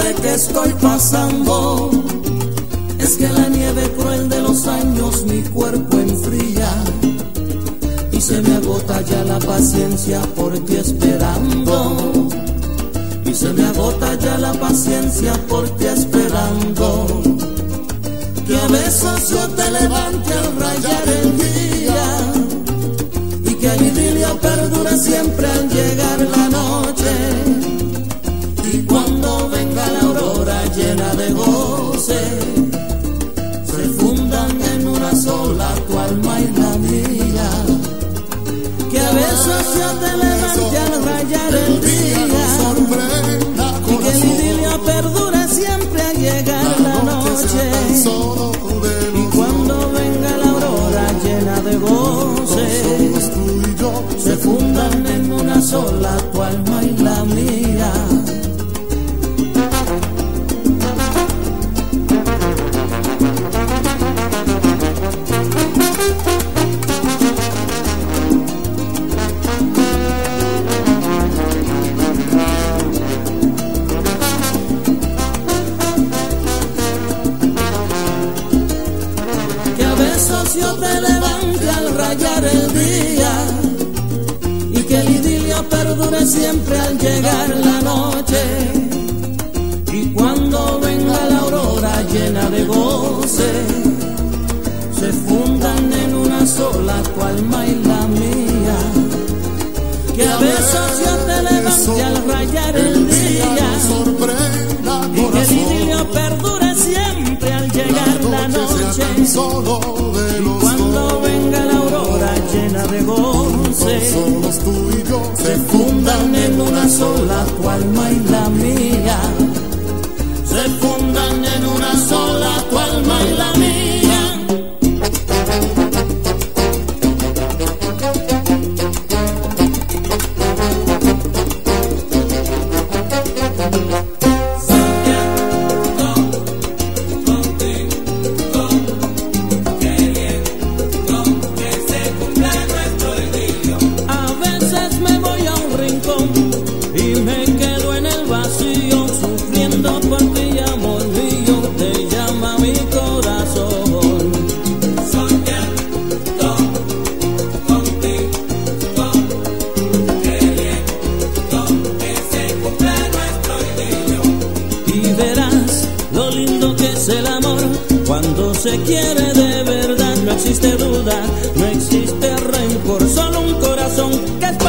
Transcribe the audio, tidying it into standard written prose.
grave que estoy pasando es que la nieve cruel de los años mi cuerpo enfría y se me agota ya la paciencia por ti esperando. Y se me agota ya la paciencia por ti esperando. Que a veces yo te levante al rayar el día y que el idilio perdure siempre al llegar la noche. Y cuando venga la aurora llena de goce, se fundan en una sola tu alma y la mía. Que a veces yo te levante al rayar el día y que el idilio perdure siempre al llegar la noche. Y cuando venga la aurora llena de goce, se fundan en una sola tu alma y la mía. Yo te levante al rayar el día y que el idilio perdure siempre al llegar la noche. Y cuando venga la aurora llena de goce, se fundan en una sola tu alma y la mía. Que a veces yo te levante al rayar el día y que el idilio perdure siempre al llegar la noche. Y cuando venga la aurora llena de goce, se fundan en una sola tu alma y la mía. Se fundan en una sola tu alma y la mía. Y me quedo en el vacío sufriendo por ti, amor mío, te llama mi corazón. Soñando contigo, queriendo que se cumpla nuestro idilio. Y verás lo lindo que es el amor cuando se quiere de verdad. No existe duda, no existe rencor, solo un corazón que